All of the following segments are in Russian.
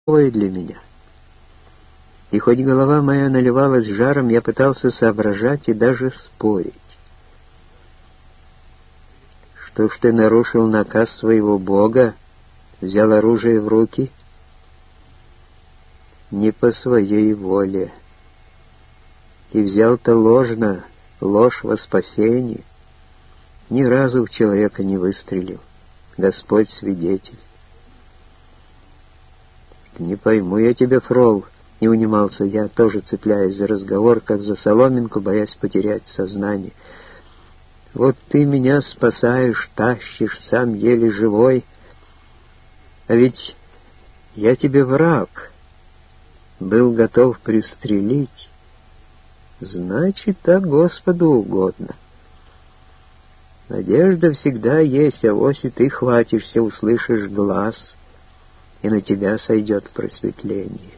для меня. И хоть голова моя наливалась жаром, я пытался соображать и даже спорить. Что ж ты нарушил наказ своего Бога, взял оружие в руки? Не по своей воле. И взял-то ложно, ложь во спасение. Ни разу в человека не выстрелил. Господь свидетель. Не пойму я тебя, Фрол, не унимался я, тоже цепляясь за разговор, как за соломинку, боясь потерять сознание. Вот ты меня спасаешь, тащишь, сам еле живой. А ведь я тебе враг, был готов пристрелить. Значит, так Господу угодно. Надежда всегда есть, а вось и ты хватишься, услышишь глаз, и на тебя сойдет просветление.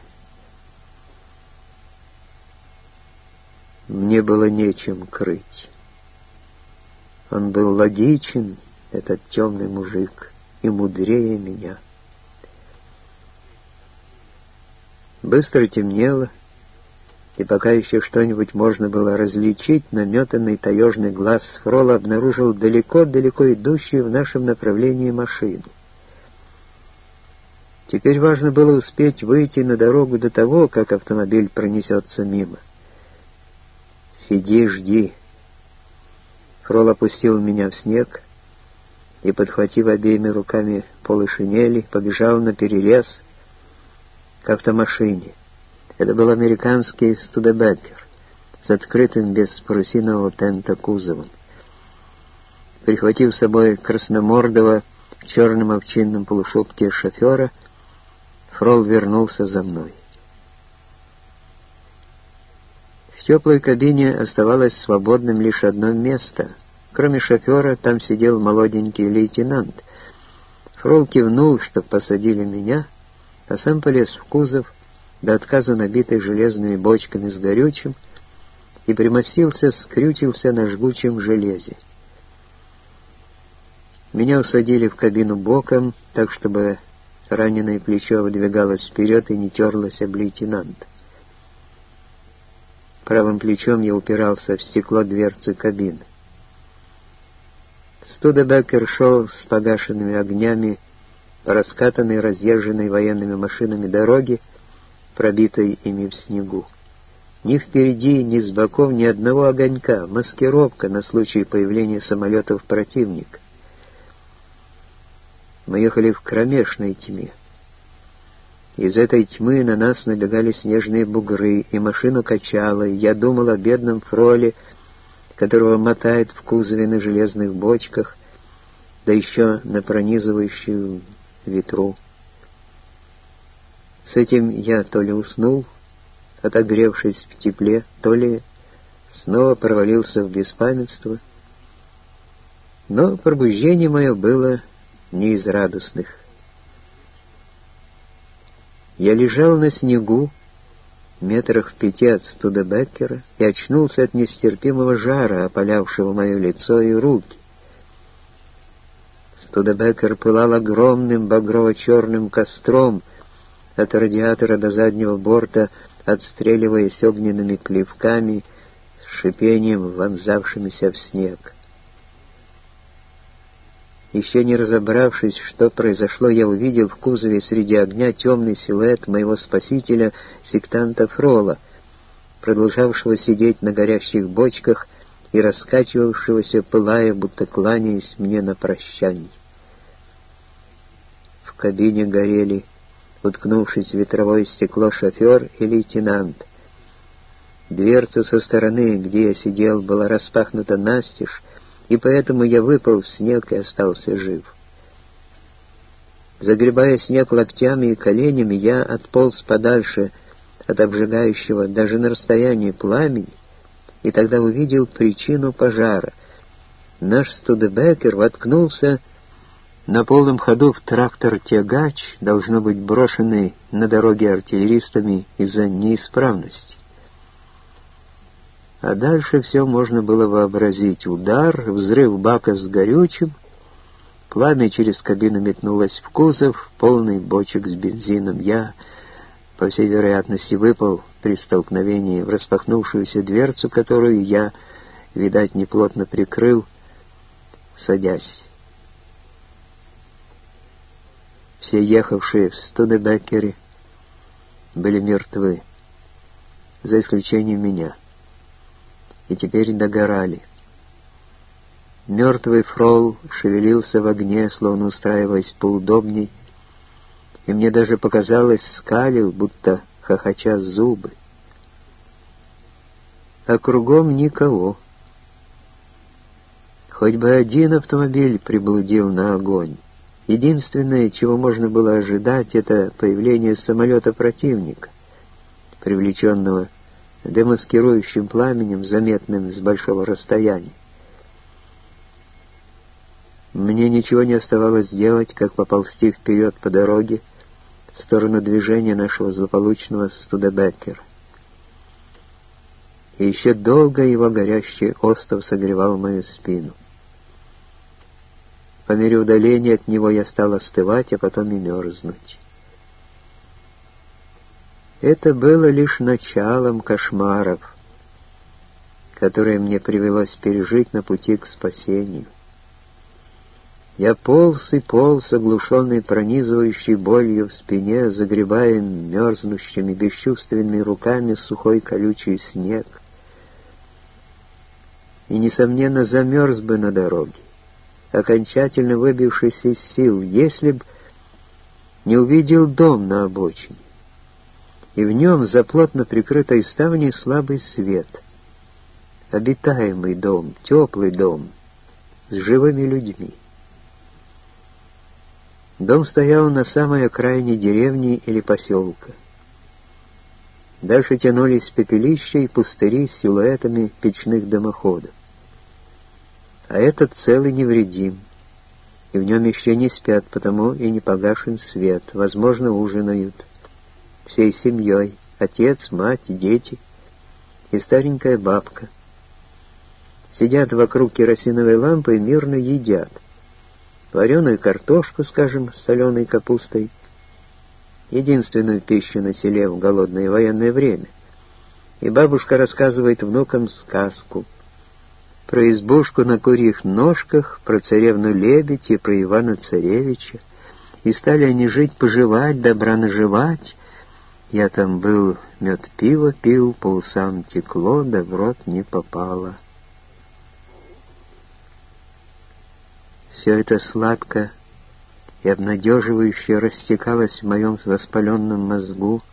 Мне было нечем крыть. Он был логичен, этот темный мужик, и мудрее меня. Быстро темнело, и пока еще что-нибудь можно было различить, наметанный таежный глаз Фрола обнаружил далеко-далеко идущую в нашем направлении машину. Теперь важно было успеть выйти на дорогу до того, как автомобиль пронесется мимо. «Сиди, жди». Фрол опустил меня в снег и, подхватив обеими руками полы шинели, побежал на перерез к автомашине. Это был американский Студебекер с открытым без парусинового тента кузовом. Прихватив с собой красномордого в черном овчинном полушубке шофера, Фрол вернулся за мной. В теплой кабине оставалось свободным лишь одно место. Кроме шофера, там сидел молоденький лейтенант. Фрол кивнул, чтоб посадили меня, а сам полез в кузов, до отказа набитый железными бочками с горючим, и примостился, скрючился на жгучем железе. Меня усадили в кабину боком, так, чтобы раненое плечо выдвигалось вперед и не терлось об лейтенанта. Правым плечом я упирался в стекло дверцы кабины. Студебекер шел с погашенными огнями по раскатанной, разъезженной военными машинами дороге, пробитой ими в снегу. Ни впереди, ни с боков ни одного огонька, маскировка на случай появления самолетов противника. Мы ехали в кромешной тьме. Из этой тьмы на нас набегали снежные бугры, и машину качало, и я думал о бедном Фроле, которого мотает в кузове на железных бочках, да еще на пронизывающую ветру. С этим я то ли уснул, отогревшись в тепле, то ли снова провалился в беспамятство, но пробуждение мое было не из радостных. Я лежал на снегу, метрах в 5 от Студебекера, и очнулся от нестерпимого жара, опалявшего мое лицо и руки. Студебекер пылал огромным багрово-черным костром, от радиатора до заднего борта, отстреливаясь огненными плевками с шипением, вонзавшимися в снег. Еще не разобравшись, что произошло, я увидел в кузове среди огня темный силуэт моего спасителя, сектанта Фрола, продолжавшего сидеть на горящих бочках и раскачивавшегося, пылая, будто кланяясь мне на прощанье. В кабине горели, уткнувшись в ветровое стекло, шофер и лейтенант. Дверца со стороны, где я сидел, была распахнута настежь, и поэтому я выпал в снег и остался жив. Загребая снег локтями и коленями, я отполз подальше от обжигающего даже на расстоянии пламени, и тогда увидел причину пожара. Наш Студебекер воткнулся на полном ходу в трактор-тягач, должно быть брошенный на дороге артиллеристами из-за неисправности. А дальше все можно было вообразить. Удар, взрыв бака с горючим, пламя через кабину метнулось в кузов, полный бочек с бензином. Я по всей вероятности, выпал при столкновении в распахнувшуюся дверцу, которую я, видать, неплотно прикрыл, садясь. Все ехавшие в Студебеккере были мертвы, за исключением меня, и теперь догорали. Мертвый фрол шевелился в огне, словно устраиваясь поудобней, и мне даже показалось, скалил, будто хохоча зубы. А кругом никого. Хоть бы один автомобиль приблудил на огонь. Единственное, чего можно было ожидать, это появление самолета противника, привлеченного демаскирующим пламенем, заметным с большого расстояния. Мне ничего не оставалось делать, как поползти вперед по дороге в сторону движения нашего злополучного Студебеккера. И еще долго его горящий остов согревал мою спину. По мере удаления от него я стал остывать, а потом и мерзнуть. Это было лишь началом кошмаров, которые мне привелось пережить на пути к спасению. Я полз и полз, оглушенный пронизывающей болью в спине, загребая мерзнущими бесчувственными руками сухой колючий снег. И, несомненно, замерз бы на дороге, окончательно выбившись из сил, если б не увидел дом на обочине, и в нем за плотно прикрытой ставней слабый свет. Обитаемый дом, теплый дом, с живыми людьми. Дом стоял на самой окраине деревни или поселка. Дальше тянулись пепелища и пустыри с силуэтами печных дымоходов. А этот целый невредим, и в нем еще не спят, потому и не погашен свет, возможно, ужинают. Всей семьей, отец, мать, дети и старенькая бабка. Сидят вокруг керосиновой лампы и мирно едят. Вареную картошку, скажем, с соленой капустой, единственную пищу на селе в голодное военное время. И бабушка рассказывает внукам сказку про избушку на курьих ножках, про царевну-лебедь и про Ивана-царевича. И стали они жить-поживать, добра наживать. Я там был, мед пиво пил, по усам текло, да в рот не попало. Все это сладко и обнадеживающе растекалось в моем воспаленном мозгу,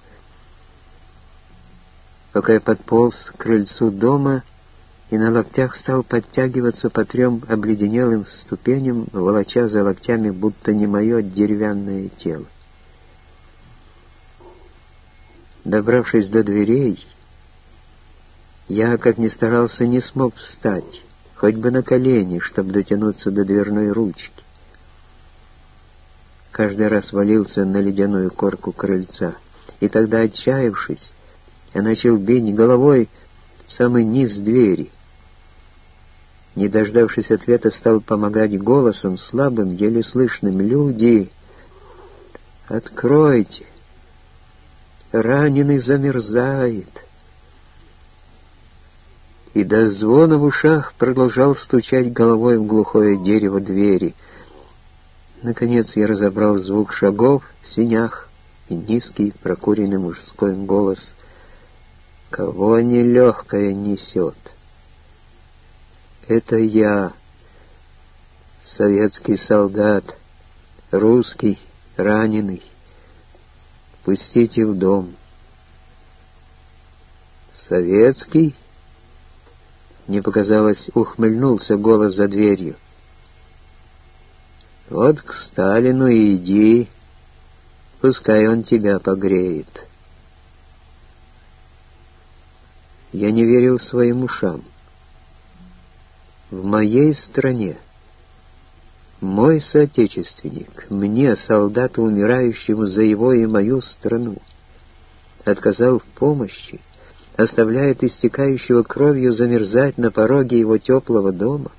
пока я подполз к крыльцу дома и на локтях стал подтягиваться по 3 обледенелым ступеням, волоча за локтями, будто не мое деревянное тело. Добравшись до дверей, я, как ни старался, не смог встать, хоть бы на колени, чтобы дотянуться до дверной ручки. Каждый раз валился на ледяную корку крыльца, и тогда, отчаявшись, я начал бить головой в самый низ двери. Не дождавшись ответа, стал помогать голосом, слабым, еле слышным: «Люди, откройте! Раненый замерзает!» И до звона в ушах продолжал стучать головой в глухое дерево двери. Наконец я разобрал звук шагов в сенях и низкий прокуренный мужской голос: «Кого нелегкое несет?» «Это я, советский солдат, русский, раненый. Пустите в дом». «Советский?» Мне показалось, ухмыльнулся голос за дверью. «Вот к Сталину и иди, пускай он тебя погреет». Я не верил своим ушам. В моей стране мой соотечественник, мне, солдату, умирающему за его и мою страну, отказал в помощи, оставляет истекающего кровью замерзать на пороге его теплого дома.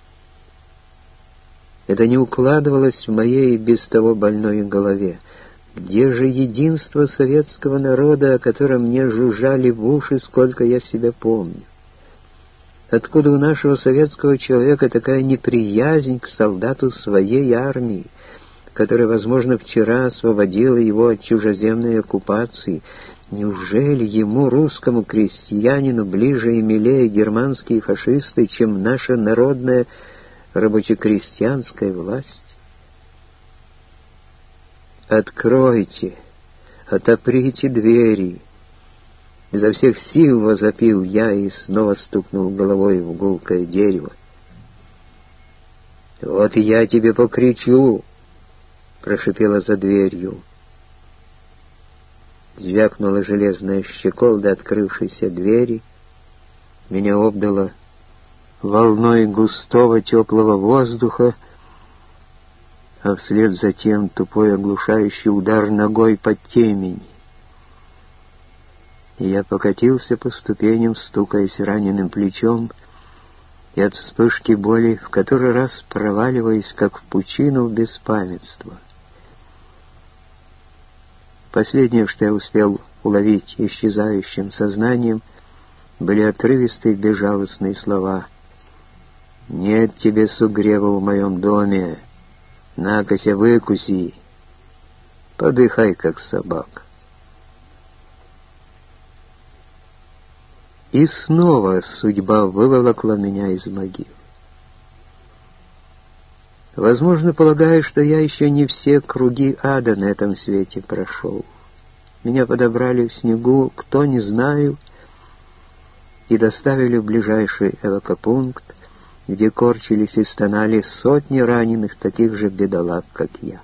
Это не укладывалось в моей без того больной голове. Где же единство советского народа, о котором мне жужжали в уши, сколько я себя помню? Откуда у нашего советского человека такая неприязнь к солдату своей армии, которая, возможно, вчера освободила его от чужеземной оккупации? Неужели ему, русскому крестьянину, ближе и милее германские фашисты, чем наша народная рабоче-крестьянская власть? «Откройте, отоприте двери!» Изо всех сил возопил я и снова стукнул головой в гулкое дерево. «Вот и я тебе покричу!» — прошипела за дверью. Звякнула железная щеколда открывшейся двери. Меня обдало волной густого теплого воздуха, а вслед за тем тупой оглушающий удар ногой под темень. И я покатился по ступеням, стукаясь раненым плечом, и от вспышки боли в который раз проваливаясь, как в пучину беспамятства. Последнее, что я успел уловить исчезающим сознанием, были отрывистые безжалостные слова: «Нет тебе сугрева в моем доме, накося выкуси, подыхай, как собака». И снова судьба выволокла меня из могил. Возможно, полагаю, что я еще не все круги ада на этом свете прошел. Меня подобрали в снегу, кто не знаю, и доставили в ближайший эвакопункт, где корчились и стонали сотни раненых, таких же бедолаг, как я.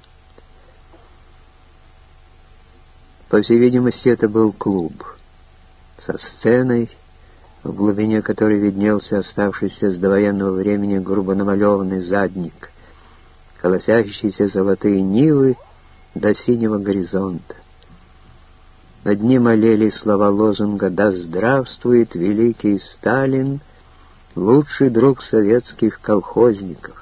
По всей видимости, это был клуб со сценой, в глубине которой виднелся оставшийся с довоенного времени грубо намалеванный задник, колосящиеся золотые нивы до синего горизонта. Над ним олели слова лозунга «Да здравствует великий Сталин, лучший друг советских колхозников».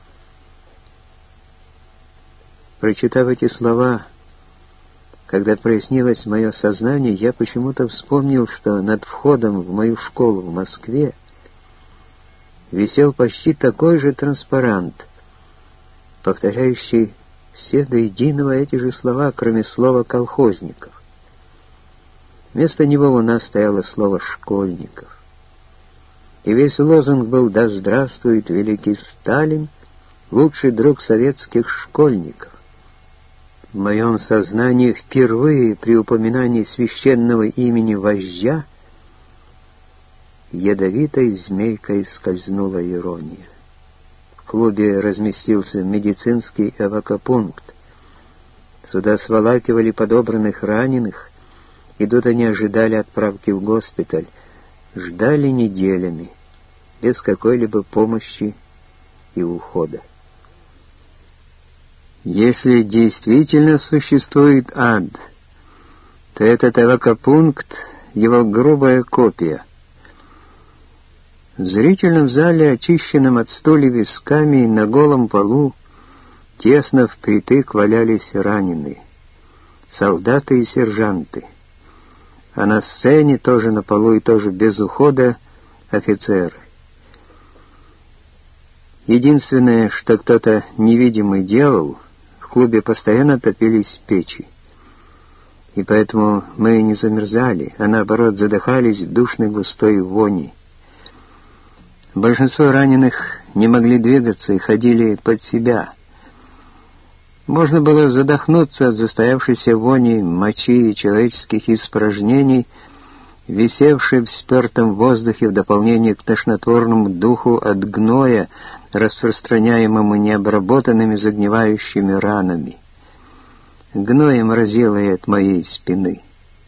Прочитав эти слова, когда прояснилось мое сознание, я почему-то вспомнил, что над входом в мою школу в Москве висел почти такой же транспарант, повторяющий все до единого эти же слова, кроме слова «колхозников». Вместо него у нас стояло слово «школьников». И весь лозунг был «Да здравствует великий Сталин, лучший друг советских школьников». В моем сознании впервые при упоминании священного имени вождя ядовитой змейкой скользнула ирония. В клубе разместился медицинский эвакопункт. Сюда сволакивали подобранных раненых, и тут они ожидали отправки в госпиталь. Ждали неделями, без какой-либо помощи и ухода. Если действительно существует ад, то этот эвакопункт — его грубая копия. В зрительном зале, очищенном от стульев висками, на голом полу тесно впритык валялись раненые, солдаты и сержанты, а на сцене, тоже на полу и тоже без ухода, офицеры. Единственное, что кто-то невидимый делал, в клубе постоянно топились печи. И поэтому мы не замерзали, а наоборот задыхались в душной густой вони. Большинство раненых не могли двигаться и ходили под себя. Можно было задохнуться от застоявшейся вони, мочи и человеческих испражнений, висевшей в спертом воздухе в дополнение к тошнотворному духу от гноя, распространяемому необработанными загнивающими ранами. Гноем разило и от моей спины.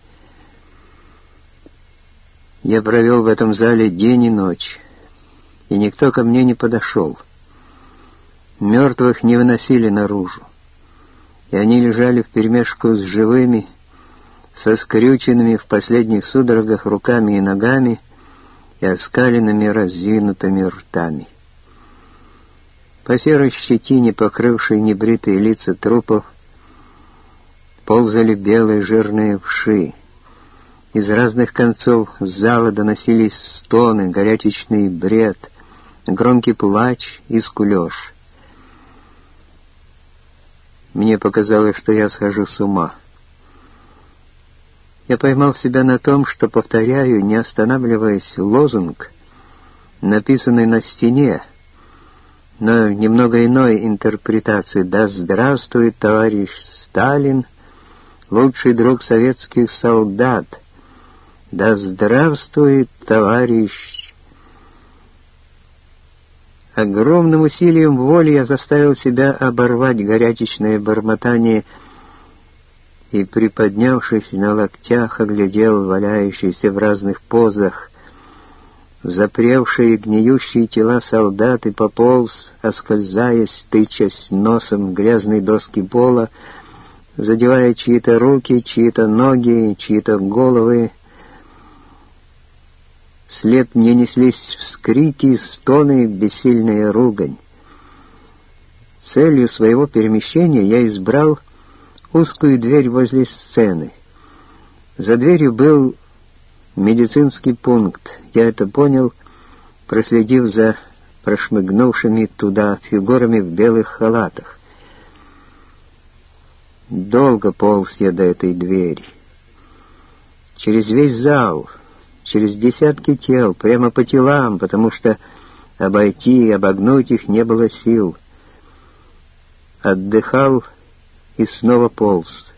Я провел в этом зале день и ночь, и никто ко мне не подошел. Мертвых не выносили наружу, и они лежали вперемешку с живыми, со скрюченными в последних судорогах руками и ногами и оскаленными раздвинутыми ртами. По серой щетине, покрывшей небритые лица трупов, ползали белые жирные вши. Из разных концов зала доносились стоны, горячечный бред, громкий плач и скулёж. Мне показалось, что я схожу с ума. Я поймал себя на том, что повторяю, не останавливаясь, лозунг, написанный на стене, но немного иной интерпретации: «Да здравствует товарищ Сталин, лучший друг советских солдат! Да здравствует товарищ!» Огромным усилием воли я заставил себя оборвать горячечное бормотание и, приподнявшись на локтях, оглядел валяющиеся в разных позах запревшие и гниющие тела солдат и пополз, оскользаясь, тычась носом в грязные доски пола, задевая чьи-то руки, чьи-то ноги, чьи-то головы. Вслед мне неслись вскрики, стоны, бессильная ругань. Целью своего перемещения я избрал узкую дверь возле сцены. За дверью был медицинский пункт. Я это понял, проследив за прошмыгнувшими туда фигурами в белых халатах. Долго полз я до этой двери. Через весь зал, через десятки тел, прямо по телам, потому что обойти и обогнуть их не было сил. Отдыхал и снова полз.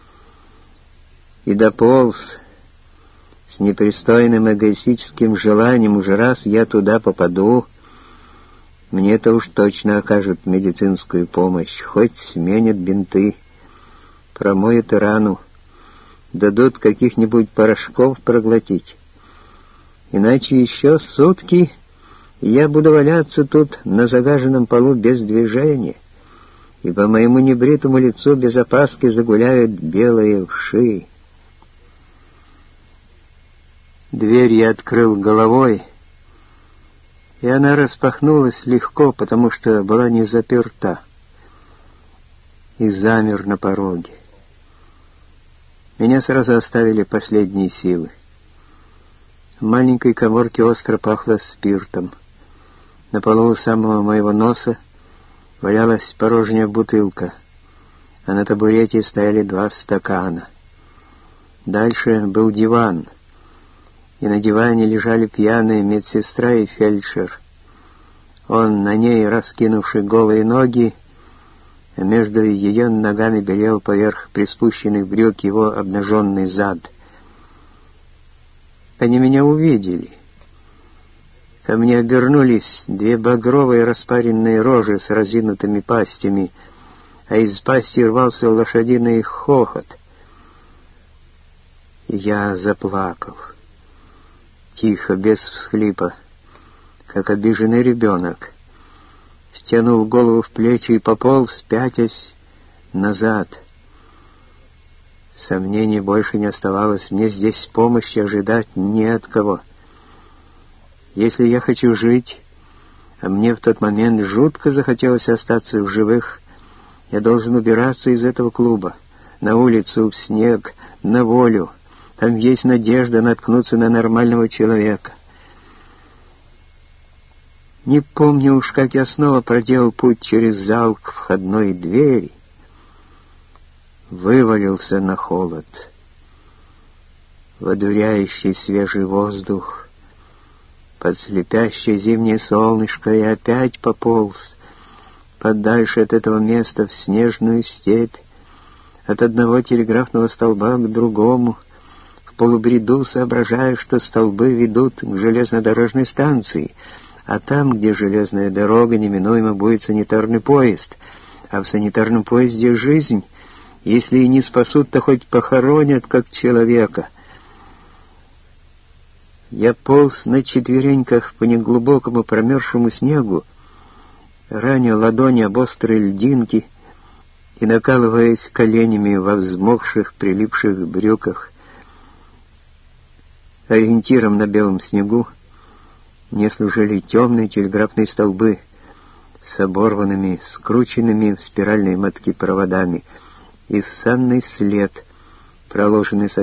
И дополз с непристойным эгоистическим желанием: уже раз я туда попаду, мне-то уж точно окажут медицинскую помощь, хоть сменят бинты, промоют рану, дадут каких-нибудь порошков проглотить. Иначе еще сутки я буду валяться тут на загаженном полу без движения, и по моему небритому лицу без опаски загуляют белые вши. Дверь я открыл головой, и она распахнулась легко, потому что была не заперта, и замер на пороге. Меня сразу оставили последние силы. В маленькой каморке остро пахло спиртом. На полу у самого моего носа валялась порожняя бутылка, а на табурете стояли 2 стакана. Дальше был диван, и на диване лежали пьяная медсестра и фельдшер. Он на ней, раскинувший голые ноги, а между ее ногами белел поверх приспущенных брюк его обнаженный зад. Они меня увидели. Ко мне обернулись 2 багровые распаренные рожи с разинутыми пастями, а из пасти рвался лошадиный хохот. И я заплакал. Тихо, без всхлипа, как обиженный ребенок, втянул голову в плечи и пополз, пятясь назад. Сомнений больше не оставалось, мне здесь помощи ожидать не от кого. Если я хочу жить, а мне в тот момент жутко захотелось остаться в живых, я должен убираться из этого клуба, на улицу, в снег, на волю. Там есть надежда наткнуться на нормального человека. Не помню уж, как я снова проделал путь через зал к входной двери. Вывалился на холод. В одуряющий свежий воздух, под слепящее зимнее солнышко, и опять пополз подальше от этого места в снежную степь, от одного телеграфного столба к другому, в полубреду соображая, что столбы ведут к железнодорожной станции, а там, где железная дорога, неминуемо будет санитарный поезд, а в санитарном поезде жизнь. Если и не спасут, то хоть похоронят как человека. Я полз на четвереньках по неглубокому промерзшему снегу, раня ладони об острые льдинки и накалываясь коленями во взмокших, прилипших брюках. Ориентиром на белом снегу мне служили темные телеграфные столбы с оборванными, скрученными в спиральные мотки проводами, и ссанный след, проложенный со